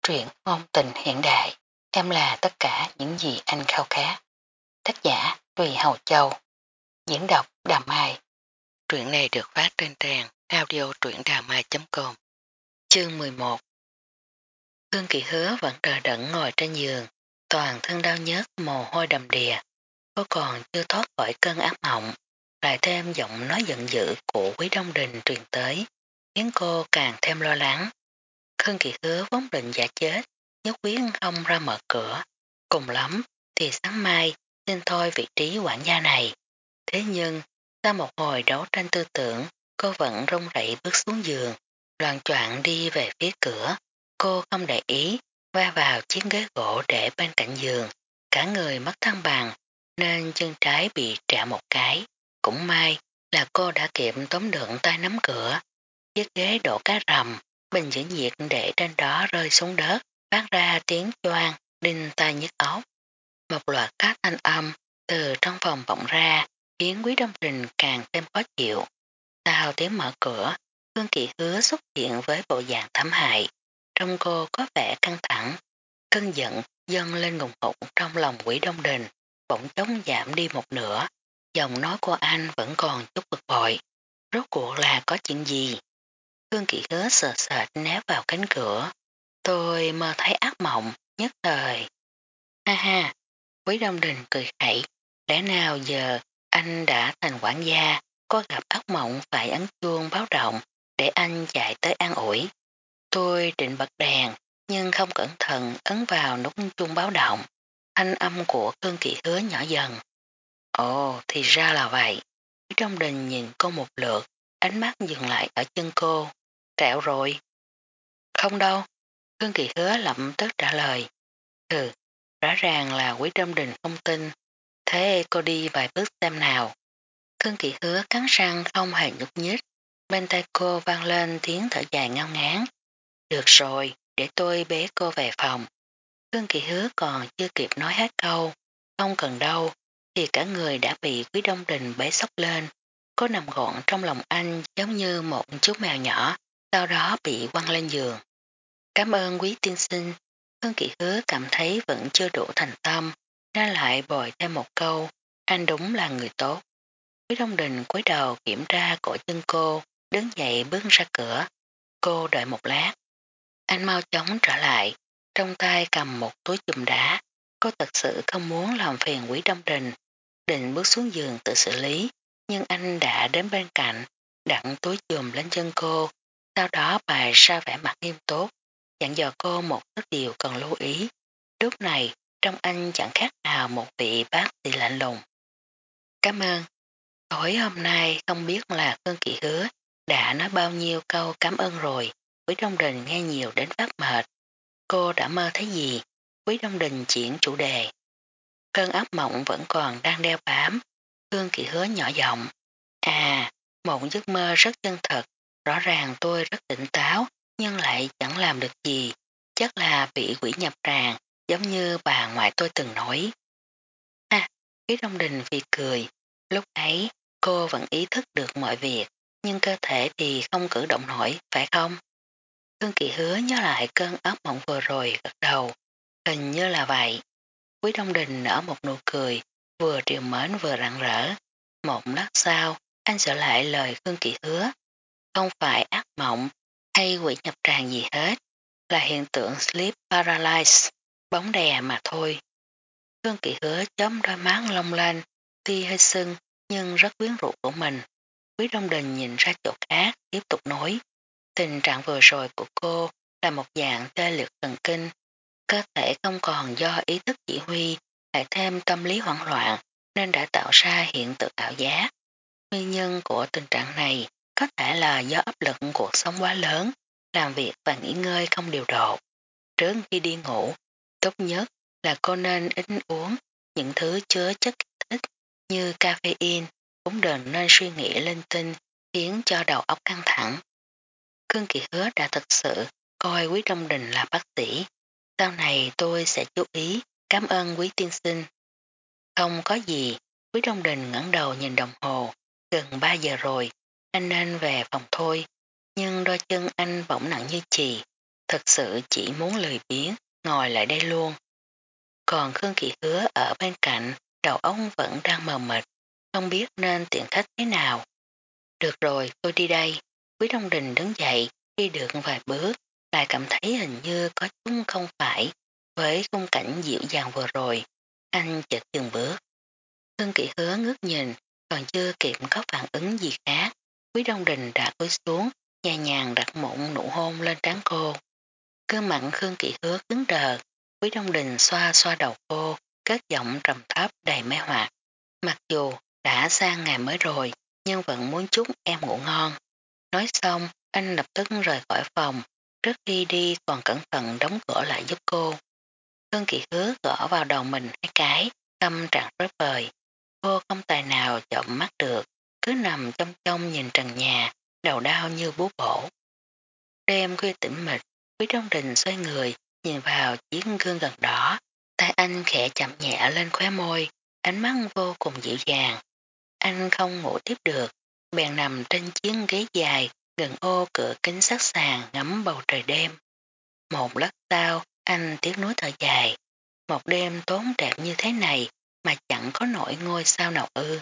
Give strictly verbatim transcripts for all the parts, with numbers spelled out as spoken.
Truyện ngôn tình hiện đại, em là tất cả những gì anh khao khát. Tác giả Tùy Hầu Châu, diễn đọc Đà Mai. Truyện này được phát trên trang audio truyệnđàmai chấm com. Chương mười một. Khương Kỳ Hứa vẫn đờ đẫn ngồi trên giường, toàn thân đau nhức mồ hôi đầm đìa. Cô còn chưa thoát khỏi cơn ác mộng, lại thêm giọng nói giận dữ của Quý Đông Đình truyền tới, khiến cô càng thêm lo lắng. Khương Kỳ Hứa vốn định giả chết, nhất quyết không ra mở cửa. Cùng lắm thì sáng mai xin thôi vị trí quản gia này. Thế nhưng, sau một hồi đấu tranh tư tưởng, cô vẫn run rẩy bước xuống giường, loạn choạng đi về phía cửa. Cô không để ý, va vào chiếc ghế gỗ để bên cạnh giường. Cả người mất thăng bằng, nên chân trái bị trạ một cái. Cũng may là cô đã kịp tóm được tay nắm cửa. Chiếc ghế đổ cá rầm, bình giữ nhiệt để trên đó rơi xuống đất, phát ra tiếng choang, đinh tai nhức óc. Một loạt các thanh âm từ trong phòng vọng ra, khiến Quý Đông Đình càng thêm khó chịu. Sau tiếng mở cửa, Khương Kỳ Hứa xuất hiện với bộ dạng thảm hại. Trong cô có vẻ căng thẳng, cơn giận dâng lên ngùng ngục trong lòng Quý Đông Đình, bỗng chóng giảm đi một nửa. Giọng nói của anh vẫn còn chút bực bội. Rốt cuộc là có chuyện gì? Khương Kỳ Hứa sợ sệt néo vào cánh cửa. Tôi mơ thấy ác mộng, nhất thời. Ha ha, Quý Đông Đình cười khẩy. Lẽ nào giờ anh đã thành quản gia, có gặp ác mộng phải ấn chuông báo động để anh chạy tới an ủi. Tôi định bật đèn, nhưng không cẩn thận ấn vào nút chuông báo động. Thanh âm của Khương Kỳ Hứa nhỏ dần. Ồ, thì ra là vậy. Quý Đông Đình nhìn cô một lượt, ánh mắt dừng lại ở chân cô. Trẹo rồi. Không đâu. Khương Kỳ Hứa lập tức trả lời. Ừ, rõ ràng là Quý Đông Đình không tin. Thế cô đi vài bước xem nào. Khương Kỳ Hứa cắn răng không hề nhúc nhích. Bên tay cô vang lên tiếng thở dài ngao ngán. Được rồi, để tôi bế cô về phòng. Khương Kỳ Hứa còn chưa kịp nói hết câu. Không cần đâu, thì cả người đã bị Quý Đông Đình bế sốc lên. Cô nằm gọn trong lòng anh giống như một chú mèo nhỏ, sau đó bị quăng lên giường. Cảm ơn Quý tiên sinh. Khương Kỳ Hứa cảm thấy vẫn chưa đủ thành tâm, nên lại bồi thêm một câu, anh đúng là người tốt. Quý Đông Đình cúi đầu kiểm tra cổ chân cô, đứng dậy bước ra cửa. Cô đợi một lát. Anh mau chóng trở lại, trong tay cầm một túi chùm đá. Cô thật sự không muốn làm phiền Quý Đông Đình, định bước xuống giường tự xử lý, nhưng anh đã đến bên cạnh, đặt túi chùm lên chân cô, sau đó bày ra vẻ mặt nghiêm túc, dặn dò cô một số điều cần lưu ý. Lúc này, trong anh chẳng khác nào một vị bác sĩ lạnh lùng. Cảm ơn. Tối hôm nay không biết là Khương Kỳ Hứa đã nói bao nhiêu câu cảm ơn rồi. Quý Đông Đình nghe nhiều đến phát mệt. Cô đã mơ thấy gì? Quý Đông Đình chuyển chủ đề. Cơn ác mộng vẫn còn đang đeo bám. Khương Kỳ Hứa nhỏ giọng. À, một giấc mơ rất chân thật. Rõ ràng tôi rất tỉnh táo, nhưng lại chẳng làm được gì. Chắc là bị quỷ nhập tràng, giống như bà ngoại tôi từng nói. À, Quý Đông Đình vì cười. Lúc ấy, cô vẫn ý thức được mọi việc, nhưng cơ thể thì không cử động nổi, phải không? Khương Kỳ Hứa nhớ lại cơn ác mộng vừa rồi gật đầu. Hình như là vậy. Quý Đông Đình nở một nụ cười, vừa triều mến vừa rạng rỡ. Một lát sau, anh sửa lại lời Khương Kỳ Hứa. Không phải ác mộng hay quỷ nhập tràng gì hết, là hiện tượng sleep paralysis, bóng đè mà thôi. Khương Kỳ Hứa chấm đôi má long lên, tuy hơi sưng nhưng rất quyến rũ của mình. Quý Đông Đình nhìn ra chỗ khác, tiếp tục nói. Tình trạng vừa rồi của cô là một dạng tê liệt thần kinh, cơ thể không còn do ý thức chỉ huy, lại thêm tâm lý hoảng loạn nên đã tạo ra hiện tượng ảo giác. Nguyên nhân của tình trạng này có thể là do áp lực cuộc sống quá lớn, làm việc và nghỉ ngơi không điều độ. Trước khi đi ngủ, tốt nhất là cô nên ít uống những thứ chứa chất kích thích như caffeine, cũng đừng nên suy nghĩ linh tinh khiến cho đầu óc căng thẳng. Khương Kỳ Hứa đã thật sự coi Quý Đông Đình là bác sĩ. Sau này tôi sẽ chú ý, cảm ơn Quý tiên sinh. Không có gì, Quý Đông Đình ngẩng đầu nhìn đồng hồ, gần ba giờ rồi, anh nên về phòng thôi. Nhưng đôi chân anh bỗng nặng như chì, thật sự chỉ muốn lười biếng, ngồi lại đây luôn. Còn Khương Kỳ Hứa ở bên cạnh, đầu óc vẫn đang mờ mịt, không biết nên tiện khách thế nào. Được rồi, tôi đi đây. Quý Đông Đình đứng dậy, đi được vài bước, lại cảm thấy hình như có chút không phải với khung cảnh dịu dàng vừa rồi. Anh chợt dừng bước. Khương Kỳ Hứa ngước nhìn, còn chưa kịp có phản ứng gì khác. Quý Đông Đình đã cúi xuống, nhẹ nhàng đặt một nụ hôn lên trán cô. Gương mặt Khương Kỳ Hứa cứng đờ, Quý Đông Đình xoa xoa đầu cô, cất giọng trầm thấp đầy mê hoặc. Mặc dù đã sang ngày mới rồi, nhưng vẫn muốn chúc em ngủ ngon. Nói xong, anh lập tức rời khỏi phòng, trước khi đi còn cẩn thận đóng cửa lại giúp cô. Khương Kỳ Hứa gõ vào đầu mình hai cái, tâm trạng rối bời. Cô không tài nào chậm mắt được, cứ nằm trong trong nhìn trần nhà, đầu đau như búa bổ. Đêm khuya tĩnh mịch, Quý Đông Đình xoay người, nhìn vào chiếc gương gần đó, tay anh khẽ chậm nhẹ lên khóe môi, ánh mắt vô cùng dịu dàng. Anh không ngủ tiếp được, bèn nằm trên chiếc ghế dài, gần ô cửa kính sát sàn ngắm bầu trời đêm. Một lát sau, anh tiếc nuối thở dài. Một đêm tốn đẹp như thế này mà chẳng có nổi ngôi sao nào ư.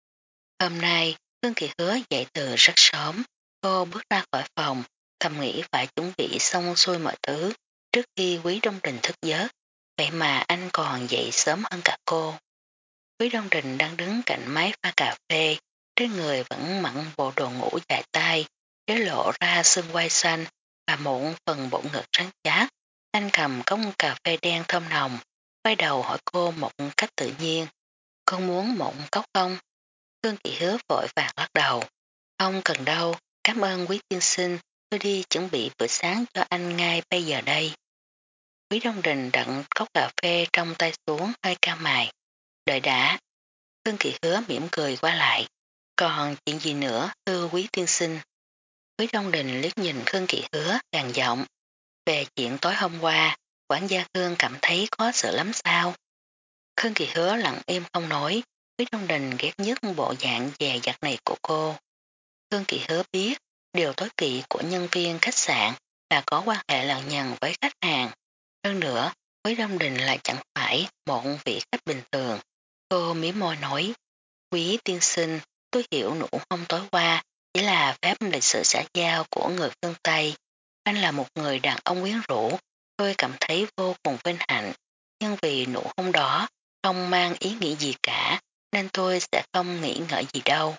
Hôm nay, Khương Kỳ Hứa dậy từ rất sớm, cô bước ra khỏi phòng, thầm nghĩ phải chuẩn bị xong xuôi mọi thứ trước khi Quý Đông Đình thức giấc, vậy mà anh còn dậy sớm hơn cả cô. Quý Đông Đình đang đứng cạnh máy pha cà phê, trên người vẫn mặn bộ đồ ngủ dài tay, để lộ ra xương quai xanh và một phần bụng ngực trắng chát. Anh cầm cốc cà phê đen thơm nồng, quay đầu hỏi cô một cách tự nhiên. Cô muốn một cốc không? Khương Kỳ Hứa vội vàng lắc đầu. Không cần đâu, cảm ơn quý tiên sinh, tôi đi chuẩn bị bữa sáng cho anh ngay bây giờ đây. Quý Đông Đình đặt cốc cà phê trong tay xuống hơi cao mày. Đợi đã. Khương Kỳ Hứa mỉm cười qua lại. Còn chuyện gì nữa thưa quý tiên sinh? Quý Đông Đình liếc nhìn Khương Kỳ Hứa gằn giọng. Về chuyện tối hôm qua, quản gia Khương cảm thấy khó xử lắm sao? Khương Kỳ Hứa lặng im không nói, Quý Đông Đình ghét nhất bộ dạng dè dặt này của cô. Khương Kỳ Hứa biết, điều tối kỵ của nhân viên khách sạn là có quan hệ lằng nhằng với khách hàng. Hơn nữa, Quý Đông Đình lại chẳng phải một vị khách bình thường. Cô mỉm môi nói, quý tiên sinh, tôi hiểu nụ hôn tối qua chỉ là phép lịch sự xã giao của người phương Tây. Anh là một người đàn ông quyến rũ, tôi cảm thấy vô cùng vinh hạnh, nhưng vì nụ hôn đó không mang ý nghĩa gì cả, nên tôi sẽ không nghĩ ngợi gì đâu.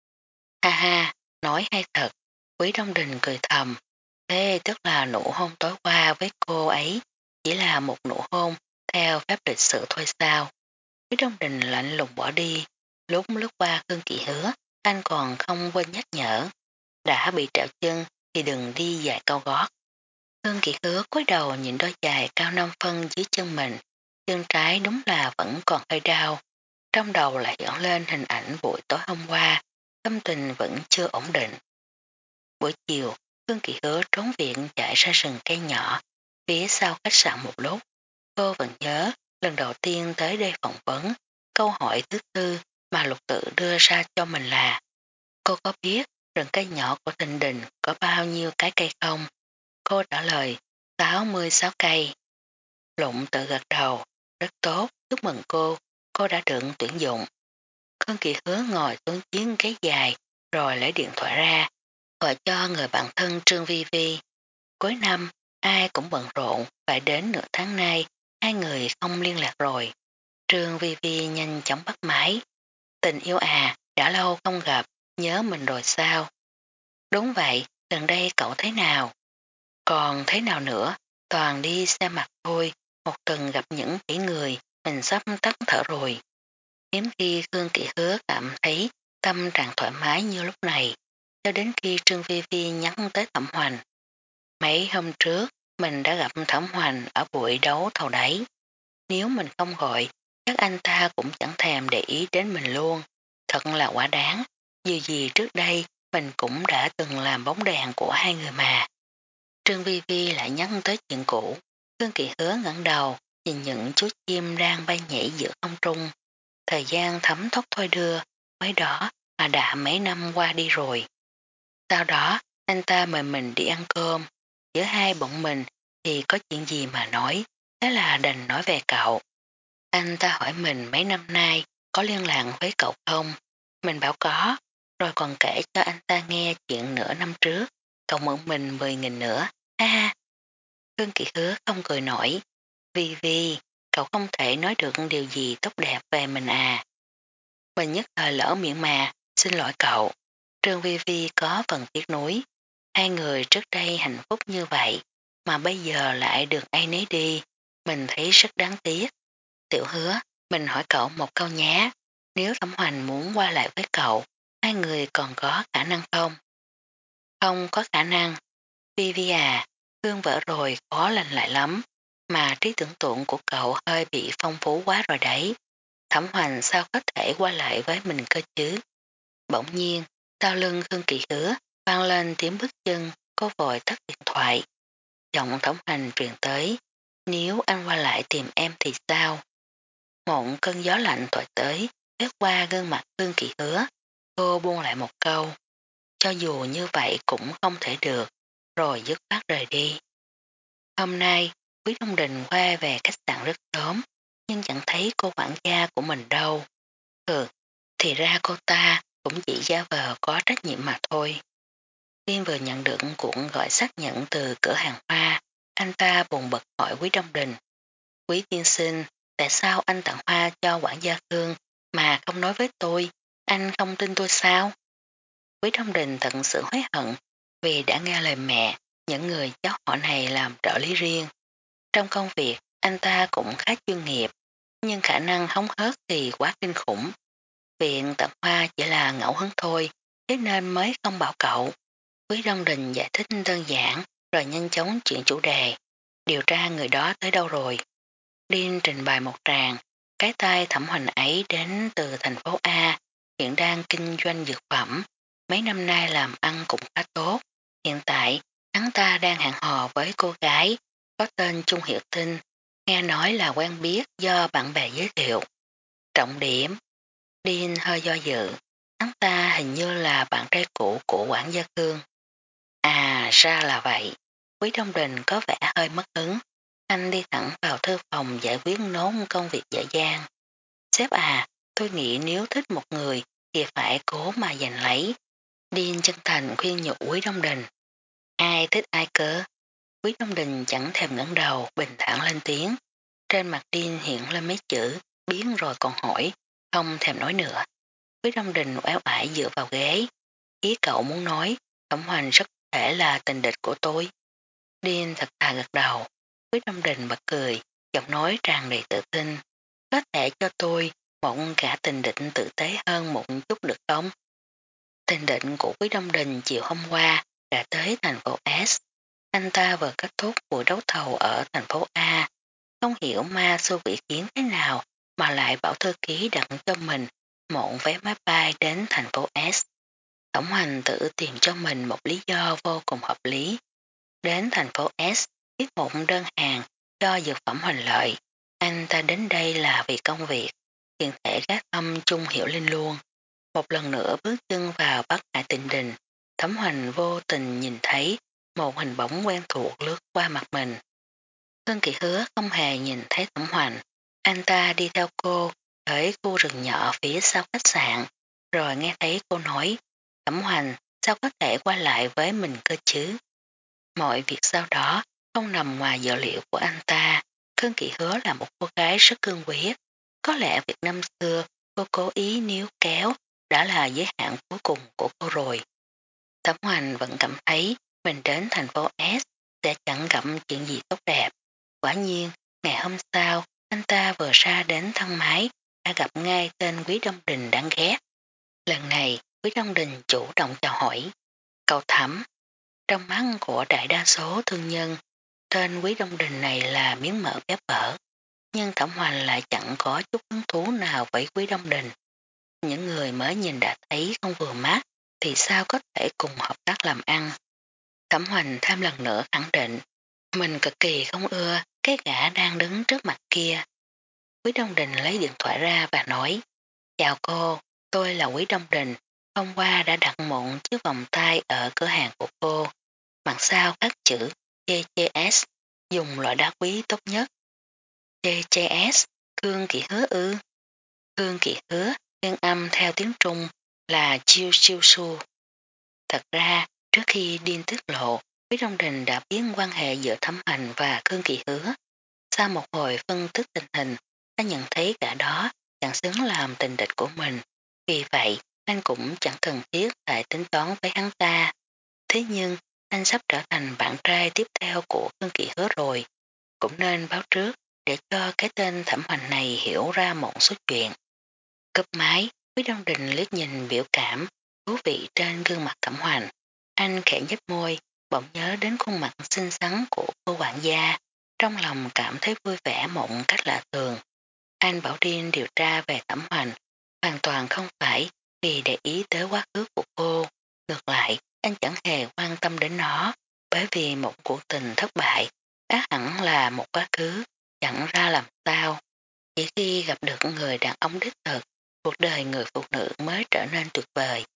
Ha ha, nói hay thật, Quý Đông Đình cười thầm, thế tức là nụ hôn tối qua với cô ấy chỉ là một nụ hôn theo phép lịch sự thôi sao? Quý Đông Đình lạnh lùng bỏ đi, lúc lướt qua Khương Kỳ Hứa, anh còn không quên nhắc nhở, đã bị trẹo chân thì đừng đi dài cao gót. Khương Kỳ Hứa cúi đầu nhìn đôi giày cao năm phân dưới chân mình, chân trái đúng là vẫn còn hơi đau, trong đầu lại hiện lên hình ảnh buổi tối hôm qua, tâm tình vẫn chưa ổn định. Buổi chiều, Khương Kỳ Hứa trốn viện chạy ra rừng cây nhỏ, phía sau khách sạn một lúc. Cô vẫn nhớ, lần đầu tiên tới đây phỏng vấn, câu hỏi thứ tư mà Lục Tự đưa ra cho mình là: cô có biết rừng cây nhỏ của Thịnh Đình có bao nhiêu cái cây không? Cô trả lời, sáu mươi sáu cây. Lụng Tự gật đầu, rất tốt, chúc mừng cô, cô đã được tuyển dụng. Khương Kỳ Hứa ngồi xuống chiếc ghế dài, rồi lấy điện thoại ra, gọi cho người bạn thân Trương Vi Vi. Cuối năm, ai cũng bận rộn, phải đến nửa tháng nay, hai người không liên lạc rồi. Trương Vi Vi nhanh chóng bắt máy. Tình yêu à, đã lâu không gặp, nhớ mình rồi sao? Đúng vậy, gần đây cậu thế nào? Còn thế nào nữa, toàn đi xe mặt thôi, một tuần gặp những kỹ người, mình sắp tắt thở rồi. Hiếm khi Khương Kỳ Hứa cảm thấy tâm trạng thoải mái như lúc này, cho đến khi Trương Vi Vi nhắn tới Thẩm Hoành. Mấy hôm trước, mình đã gặp Thẩm Hoành ở buổi đấu thầu đáy. Nếu mình không gọi, chắc anh ta cũng chẳng thèm để ý đến mình luôn. Thật là quá đáng, dù gì trước đây mình cũng đã từng làm bóng đèn của hai người mà. Trương Vi Vi lại nhắc tới chuyện cũ. Khương Kỳ Hứa ngẩng đầu, nhìn những chú chim đang bay nhảy giữa không trung. Thời gian thấm tóc thôi đưa, mấy đó mà đã mấy năm qua đi rồi. Sau đó, anh ta mời mình đi ăn cơm. Giữa hai bọn mình thì có chuyện gì mà nói, thế là đành nói về cậu. Anh ta hỏi mình mấy năm nay có liên lạc với cậu không? Mình bảo có, rồi còn kể cho anh ta nghe chuyện nửa năm trước, cậu mượn mình mười nghìn nữa, ha ha. Khương Kỳ Hứa không cười nổi, vì vì cậu không thể nói được điều gì tốt đẹp về mình à. Mình nhất thời lỡ miệng mà, xin lỗi cậu. Trương Vi Vi có phần tiếc nuối. Hai người trước đây hạnh phúc như vậy, mà bây giờ lại được ai nấy đi. Mình thấy rất đáng tiếc. Tiểu Hứa, mình hỏi cậu một câu nhé. Nếu Thẩm Hoành muốn qua lại với cậu, hai người còn có khả năng không? Không có khả năng. Vi Vi à, Hương vỡ rồi khó lành lại lắm, mà trí tưởng tượng của cậu hơi bị phong phú quá rồi đấy. Thẩm Hoành sao có thể qua lại với mình cơ chứ? Bỗng nhiên, sau lưng Khương Kỳ Hứa vang lên tiếng bước chân, cô vội tắt điện thoại. Giọng Thẩm Hoành truyền tới, nếu anh qua lại tìm em thì sao? Một cơn gió lạnh thổi tới, quét qua gương mặt Khương Kỳ Hứa. Cô buông lại một câu, cho dù như vậy cũng không thể được, rồi dứt khoát rời đi. Hôm nay, Quý Đông Đình qua về khách sạn rất sớm, nhưng chẳng thấy cô quản gia của mình đâu. Ừ, thì ra cô ta cũng chỉ giả vờ có trách nhiệm mà thôi. Tiên vừa nhận được cuộn gọi xác nhận từ cửa hàng hoa, anh ta buồn bực hỏi Quý Đông Đình. Quý tiên sinh, tại sao anh tặng hoa cho quản gia Khương mà không nói với tôi, anh không tin tôi sao? Quý Đông Đình tận sự hối hận vì đã nghe lời mẹ, những người cháu họ này làm trợ lý riêng. Trong công việc, anh ta cũng khá chuyên nghiệp, nhưng khả năng hóng hớt thì quá kinh khủng. Viện tặng hoa chỉ là ngẫu hứng thôi, thế nên mới không bảo cậu. Quý Đông Đình giải thích đơn giản, rồi nhanh chóng chuyển chủ đề. Điều tra người đó tới đâu rồi? Điên trình bày một tràng, cái tay Thẩm Hoành ấy đến từ thành phố A, hiện đang kinh doanh dược phẩm. Mấy năm nay làm ăn cũng khá tốt. Hiện tại, hắn ta đang hẹn hò với cô gái, có tên Trung Hiệu Tinh, nghe nói là quen biết do bạn bè giới thiệu. Trọng điểm, Điên hơi do dự, hắn ta hình như là bạn trai cũ của quản gia Cương. À, ra là vậy. Quý Đông Đình có vẻ hơi mất hứng. Anh đi thẳng vào thư phòng giải quyết nốt công việc dễ dàng. Sếp à, tôi nghĩ nếu thích một người thì phải cố mà giành lấy. Điên chân thành khuyên nhủ Quý Đông Đình. Ai thích ai cớ? Quý Đông Đình chẳng thèm ngẩng đầu, bình thản lên tiếng. Trên mặt Điên hiện lên mấy chữ, biến rồi còn hỏi, không thèm nói nữa. Quý Đông Đình oéo ải dựa vào ghế. Ý cậu muốn nói, Thẩm Hoành rất có thể là tình địch của tôi. Điên thật thà gật đầu. Quý Đông Đình bật cười, giọng nói tràn đầy tự tin. Có thể cho tôi một gã tình định tử tế hơn một chút được không? Tình định của Quý Đông Đình chiều hôm qua đã tới thành phố S. Anh ta vừa kết thúc buổi đấu thầu ở thành phố A. Không hiểu ma xu vị kiến thế nào mà lại bảo thư ký đặt cho mình một vé máy bay đến thành phố S. Tổng hành tự tìm cho mình một lý do vô cùng hợp lý. Đến thành phố S, viết một đơn hàng cho dược phẩm Hoành Lợi. Anh ta đến đây là vì công việc, hiện thể gác âm Trung Hiểu Linh luôn. Một lần nữa bước chân vào Bắc Hải Tịnh Đình, Thẩm Hoành vô tình nhìn thấy một hình bóng quen thuộc lướt qua mặt mình. Khương Kỳ Hứa không hề nhìn thấy Thẩm Hoành, anh ta đi theo cô tới khu rừng nhỏ phía sau khách sạn, rồi nghe thấy cô nói, Thẩm Hoành sao có thể qua lại với mình cơ chứ? Mọi việc sau đó không nằm ngoài dự liệu của anh ta. Khương Kỳ Hứa là một cô gái rất cương quyết. Có lẽ việc năm xưa cô cố ý níu kéo đã là giới hạn cuối cùng của cô rồi. Thẩm Hoành vẫn cảm thấy mình đến thành phố S sẽ chẳng gặp chuyện gì tốt đẹp. Quả nhiên, ngày hôm sau, anh ta vừa ra đến thang máy đã gặp ngay tên Quý Đông Đình đáng ghét. Lần này, Quý Đông Đình chủ động chào hỏi. Cậu Thẩm, trong mắt của đại đa số thương nhân, tên Quý Đông Đình này là miếng mỡ béo bở, nhưng Thẩm Hoành lại chẳng có chút hứng thú nào với Quý Đông Đình. Những người mới nhìn đã thấy không vừa mắt, thì sao có thể cùng hợp tác làm ăn. Thẩm Hoành thêm lần nữa khẳng định, mình cực kỳ không ưa cái gã đang đứng trước mặt kia. Quý Đông Đình lấy điện thoại ra và nói, chào cô, tôi là Quý Đông Đình, hôm qua đã đặt một chiếc vòng tay ở cửa hàng của cô. Mặt sau các chữ G G S, dùng loại đá quý tốt nhất. chê chê ét, Khương Kỵ Hứa ư. Khương Kỵ Hứa, nguyên âm theo tiếng Trung là chiêu chiêu su. Thật ra, trước khi điên tiết lộ, Quý Đông Đình đã biết quan hệ giữa Thẩm Hành và Khương Kỵ Hứa. Sau một hồi phân tích tình hình, anh nhận thấy cả đó chẳng xứng làm tình địch của mình. Vì vậy, anh cũng chẳng cần thiết phải tính toán với hắn ta. Thế nhưng, anh sắp trở thành bạn trai tiếp theo của Khương Kỵ Hứa rồi. Cũng nên báo trước để cho cái tên Thẩm Hành này hiểu ra một số chuyện. Cúp máy, Quý Đông Đình liếc nhìn biểu cảm thú vị trên gương mặt Cẩm Hoành. Anh khẽ nhếch môi, bỗng nhớ đến khuôn mặt xinh xắn của cô quản gia. Trong lòng cảm thấy vui vẻ một cách lạ thường. Anh bảo điên điều tra về Thẩm Hoành, hoàn toàn không phải vì để ý tới quá khứ của cô. Ngược lại, anh chẳng hề quan tâm đến nó, bởi vì một cuộc tình thất bại, á hẳn là một quá khứ, chẳng ra làm sao. Chỉ khi gặp được người đàn ông đích thực, cuộc đời người phụ nữ mới trở nên tuyệt vời.